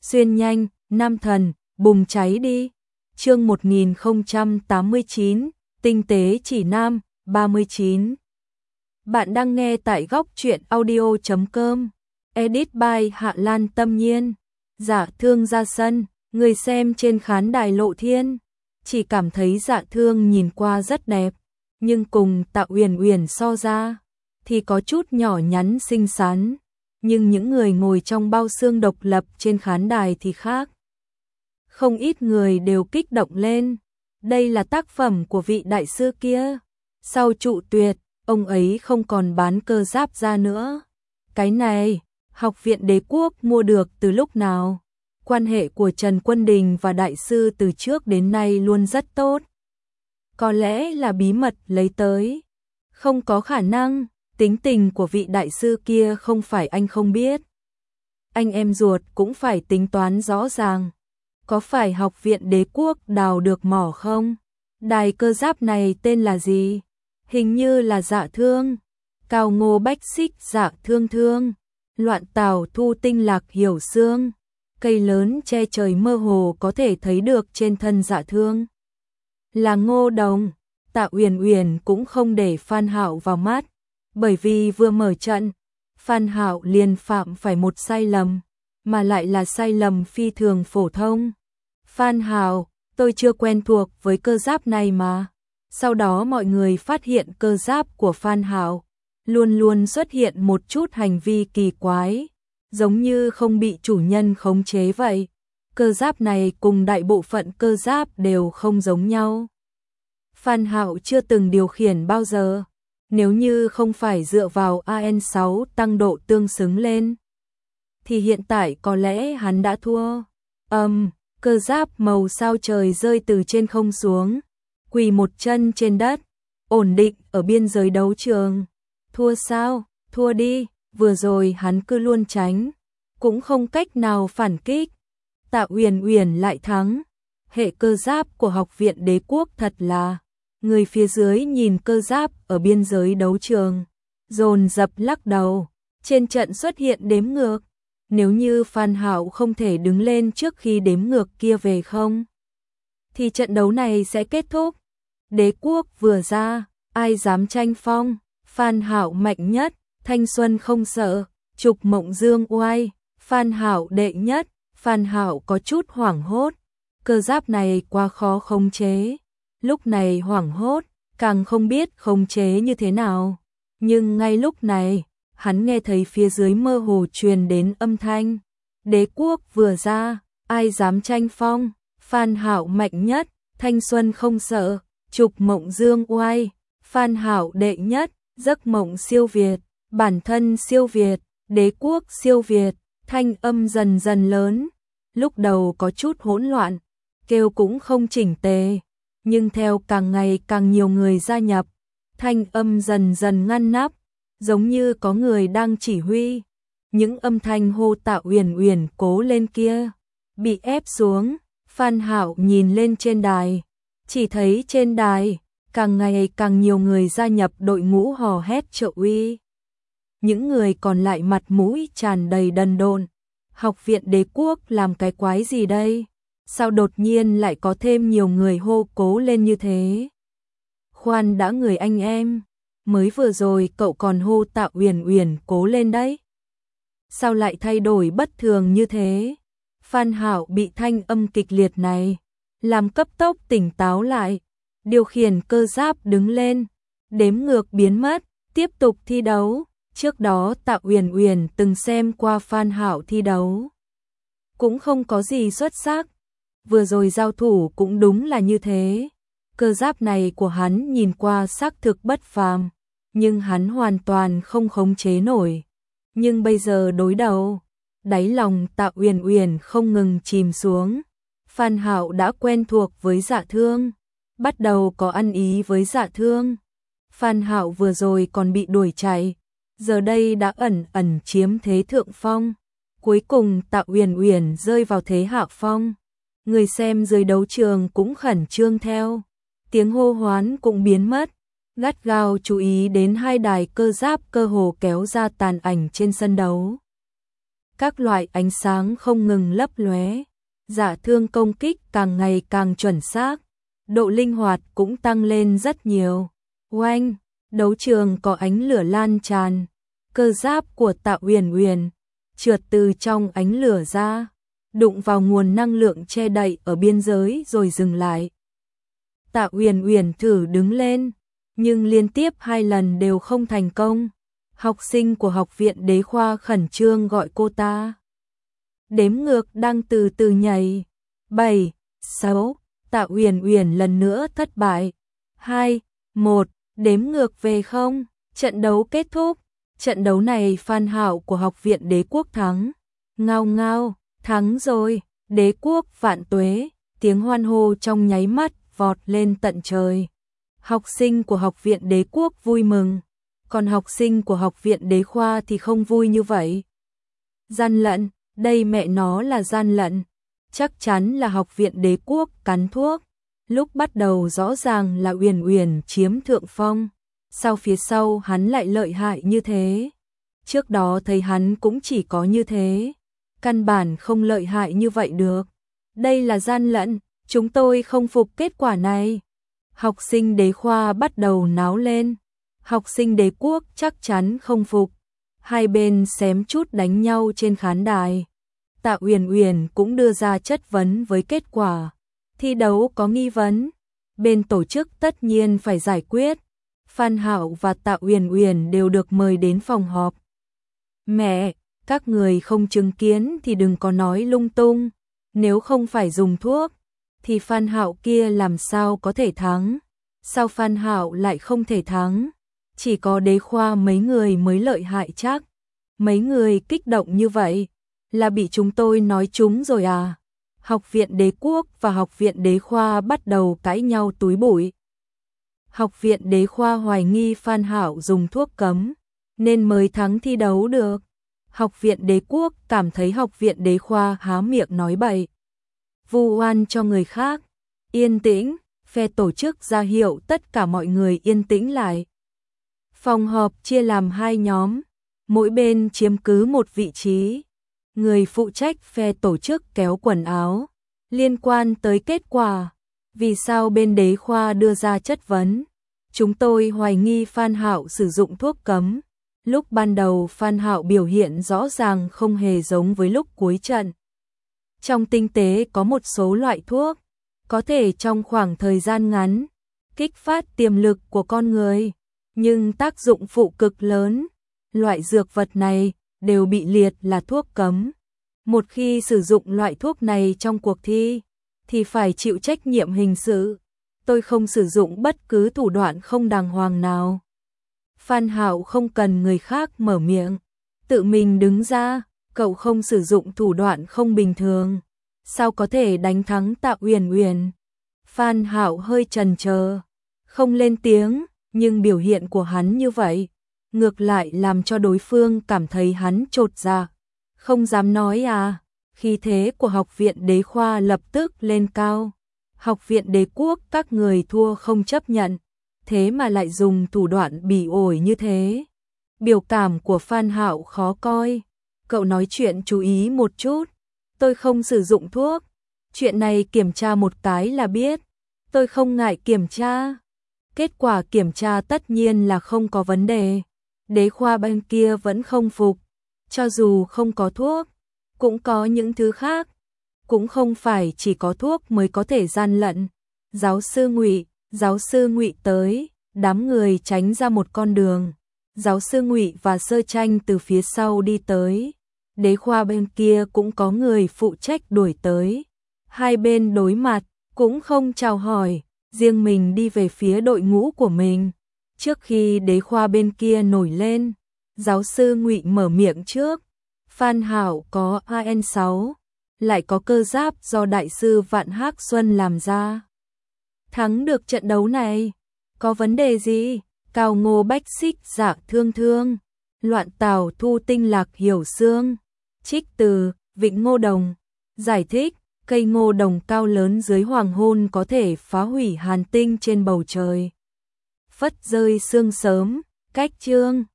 xuyên nhanh, nam thần, bùng cháy đi. Chương 1089, tinh tế chỉ nam, 39. Bạn đang nghe tại góc truyện audio.com. Edit by Hạ Lan Tâm Nhiên. Dạ Thương ra sân, người xem trên khán đài Lộ Thiên chỉ cảm thấy Dạ Thương nhìn qua rất đẹp, nhưng cùng Tạ Uyển Uyển so ra thì có chút nhỏ nhắn xinh xắn, nhưng những người ngồi trong bao xương độc lập trên khán đài thì khác. Không ít người đều kích động lên, đây là tác phẩm của vị đại sư kia. Sau Trụ Tuyệt, ông ấy không còn bán cơ giáp ra nữa. Cái này, Học viện Đế Quốc mua được từ lúc nào? Quan hệ của Trần Quân Đình và đại sư từ trước đến nay luôn rất tốt. Có lẽ là bí mật lấy tới. Không có khả năng, tính tình của vị đại sư kia không phải anh không biết. Anh em ruột cũng phải tính toán rõ ràng. Có phải Học viện Đế Quốc đào được mỏ không? Đài cơ giáp này tên là gì? Hình như là Dạ Thương. Cao Ngô Bách Xích Dạ Thương Thương. Loạn Tảo Thu Tinh Lạc Hiểu Xương. Cây lớn che trời mơ hồ có thể thấy được trên thân Dạ Thương. Là Ngô Đồng. Tạ Uyển Uyển cũng không để Phan Hạo vào mắt, bởi vì vừa mở trận, Phan Hạo liền phạm phải một sai lầm, mà lại là sai lầm phi thường phổ thông. Phan Hạo, tôi chưa quen thuộc với cơ giáp này mà. Sau đó mọi người phát hiện cơ giáp của Phan Hạo luôn luôn xuất hiện một chút hành vi kỳ quái, giống như không bị chủ nhân khống chế vậy. Cơ giáp này cùng đại bộ phận cơ giáp đều không giống nhau. Phan Hạo chưa từng điều khiển bao giờ, nếu như không phải dựa vào AN6 tăng độ tương xứng lên, thì hiện tại có lẽ hắn đã thua. Cơ giáp màu sao trời rơi từ trên không xuống, quỳ một chân trên đất, ổn định ở biên giới đấu trường. Thua sao? Thua đi, vừa rồi hắn cứ luôn tránh, cũng không cách nào phản kích. Tạ Uyển Uyển lại thắng. Hệ cơ giáp của Học viện Đế Quốc thật là. Người phía dưới nhìn cơ giáp ở biên giới đấu trường, dồn dập lắc đầu. Trên trận xuất hiện đếm ngược. Nếu như Phan Hạo không thể đứng lên trước khi đếm ngược kia về không, thì trận đấu này sẽ kết thúc. Đế Quốc vừa ra, ai dám tranh phong? Phan Hạo mạnh nhất, thanh xuân không sợ, trục mộng dương oai. Phan Hạo đệ nhất. Phan Hạo có chút hoảng hốt, cơ giáp này quá khó khống chế. Lúc này hoảng hốt, càng không biết khống chế như thế nào. Nhưng ngay lúc này, hắn nghe thấy phía dưới mơ hồ truyền đến âm thanh. Đế Quốc vừa ra, ai dám tranh phong? Phan Hạo mạnh nhất, thanh xuân không sợ, trục mộng dương oai. Phan Hạo đệ nhất, giấc mộng siêu việt, bản thân siêu việt, Đế Quốc siêu việt. Thanh âm dần dần lớn, lúc đầu có chút hỗn loạn, kêu cũng không chỉnh tề, nhưng theo càng ngày càng nhiều người gia nhập, thanh âm dần dần ngăn nắp, giống như có người đang chỉ huy. Những âm thanh hô Tạ Uyển Uyển cố lên kia bị ép xuống. Phan Hạo nhìn lên trên đài, chỉ thấy trên đài càng ngày càng nhiều người gia nhập đội ngũ hò hét trợ uy. Những người còn lại mặt mũi tràn đầy đần độn. Học viện Đế Quốc làm cái quái gì đây? Sao đột nhiên lại có thêm nhiều người hô cố lên như thế? Khoan đã người anh em, mới vừa rồi cậu còn hô Tạ Uyển Uyển cố lên đấy. Sao lại thay đổi bất thường như thế? Phan Hạo bị thanh âm kịch liệt này làm cấp tốc tỉnh táo lại, điều khiển cơ giáp đứng lên, đếm ngược biến mất, tiếp tục thi đấu. Trước đó Tạ Uyển Uyển từng xem qua Phan Hạo thi đấu, cũng không có gì xuất sắc. Vừa rồi giao thủ cũng đúng là như thế. Cơ giáp này của hắn nhìn qua xác thực bất phàm, nhưng hắn hoàn toàn không khống chế nổi. Nhưng bây giờ đối đầu, đáy lòng Tạ Uyển Uyển không ngừng chìm xuống. Phan Hạo đã quen thuộc với Dạ Thương, bắt đầu có ăn ý với Dạ Thương. Phan Hạo vừa rồi còn bị đuổi chạy, giờ đây đã ẩn ẩn chiếm thế thượng phong. Cuối cùng Tạ Uyển Uyển rơi vào thế hạ phong. Người xem dưới đấu trường cũng khẩn trương theo. Tiếng hô hoán cũng biến mất. Gắt gao chú ý đến hai đài cơ giáp cơ hồ kéo ra tàn ảnh trên sân đấu. các loại ánh sáng không ngừng lấp lóe, giả thương công kích càng ngày càng chuẩn xác, độ linh hoạt cũng tăng lên rất nhiều. Oanh, đấu trường có ánh lửa lan tràn, cơ giáp của Tạ Uyển Uyển trượt từ trong ánh lửa ra, đụng vào nguồn năng lượng che đậy ở biên giới rồi dừng lại. Tạ Uyển Uyển thử đứng lên, nhưng liên tiếp 2 lần đều không thành công. Học sinh của học viện Đế Khoa khẩn trương gọi cô ta. Đếm ngược đang từ từ nhảy. 7, 6, Tạ Uyển Uyển lần nữa thất bại. 2, 1, đếm ngược về không. Trận đấu kết thúc. Trận đấu này Phan Hạo của học viện Đế Quốc thắng. Ngao ngao, thắng rồi, Đế Quốc vạn tuế. Tiếng hoan hô trong nháy mắt vọt lên tận trời. Học sinh của học viện Đế Quốc vui mừng, còn học sinh của học viện Đế Khoa thì không vui như vậy. Gian lận, đây mẹ nó là gian lận. Chắc chắn là học viện Đế Quốc cắn thuốc. Lúc bắt đầu rõ ràng là Uyển Uyển chiếm thượng phong, sau phía sau hắn lại lợi hại như thế. Trước đó thấy hắn cũng chỉ có như thế, căn bản không lợi hại như vậy được. Đây là gian lận, chúng tôi không phục kết quả này. Học sinh Đế Khoa bắt đầu náo lên, học sinh Đế Quốc chắc chắn không phục. Hai bên xém chút đánh nhau trên khán đài. Tạ Uyển Uyển cũng đưa ra chất vấn với kết quả. Thi đấu có nghi vấn, bên tổ chức tất nhiên phải giải quyết. Phan Hạo và Tạ Uyển Uyển đều được mời đến phòng họp. Mẹ, các người không chứng kiến thì đừng có nói lung tung. Nếu không phải dùng thuốc, thì Phan Hạo kia làm sao có thể thắng? Sao Phan Hạo lại không thể thắng? Chỉ có Đế Khoa mấy người mới lợi hại chắc. Mấy người kích động như vậy, là bị chúng tôi nói trúng rồi à? Học viện Đế Quốc và học viện Đế Khoa bắt đầu cãi nhau túi bụi. Học viện Đế Khoa hoài nghi Phan Hạo dùng thuốc cấm, nên mới thắng thi đấu được. Học viện Đế Quốc cảm thấy học viện Đế Khoa há miệng nói bậy, vu oan cho người khác. Yên tĩnh, phe tổ chức ra hiệu tất cả mọi người yên tĩnh lại. Phòng họp chia làm 2 nhóm, mỗi bên chiếm cứ một vị trí. Người phụ trách phe tổ chức kéo quần áo, liên quan tới kết quả. Vì sao bên Đế Khoa đưa ra chất vấn? Chúng tôi hoài nghi Phan Hạo sử dụng thuốc cấm. Lúc ban đầu Phan Hạo biểu hiện rõ ràng không hề giống với lúc cuối trận. Trong tinh tế có một số loại thuốc, có thể trong khoảng thời gian ngắn, kích phát tiềm lực của con người, nhưng tác dụng phụ cực lớn. Loại dược vật này đều bị liệt là thuốc cấm. Một khi sử dụng loại thuốc này trong cuộc thi, thì phải chịu trách nhiệm hình sự. Tôi không sử dụng bất cứ thủ đoạn không đàng hoàng nào. Phan Hạo không cần người khác mở miệng, tự mình đứng ra. Cậu không sử dụng thủ đoạn không bình thường, sao có thể đánh thắng Tạ Uyển Uyển? Phan Hạo hơi chần chờ, không lên tiếng, nhưng biểu hiện của hắn như vậy, ngược lại làm cho đối phương cảm thấy hắn chột dạ. Không dám nói à? Khí thế của học viện Đế Khoa lập tức lên cao. Học viện Đế Quốc các người thua không chấp nhận, thế mà lại dùng thủ đoạn bỉ ổi như thế. Biểu cảm của Phan Hạo khó coi. Cậu nói chuyện chú ý một chút. Tôi không sử dụng thuốc. Chuyện này kiểm tra một cái là biết. Tôi không ngại kiểm tra. Kết quả kiểm tra tất nhiên là không có vấn đề. Đế Khoa bên kia vẫn không phục. Cho dù không có thuốc, cũng có những thứ khác. Cũng không phải chỉ có thuốc mới có thể gian lận. Giáo sư Ngụy tới, đám người tránh ra một con đường. Giáo sư Ngụy và Sơ Tranh từ phía sau đi tới. Đế Khoa bên kia cũng có người phụ trách đuổi tới. Hai bên đối mặt, cũng không chào hỏi, riêng mình đi về phía đội ngũ của mình. Trước khi Đế Khoa bên kia nổi lên, giáo sư Ngụy mở miệng trước. Phan Hạo có AN6, lại có cơ giáp do đại sư Vạn Hắc Xuân làm ra. Thắng được trận đấu này, có vấn đề gì? Cao Ngô Bách Xích Dạ Thương Thương, Loạn Tào Thu Tinh Lạc Hiểu Xương. Trích từ Vịnh Ngô Đồng. Giải thích, cây ngô đồng cao lớn dưới hoàng hôn có thể phá hủy hàn tinh trên bầu trời. Phất rơi sương sớm, cách chương.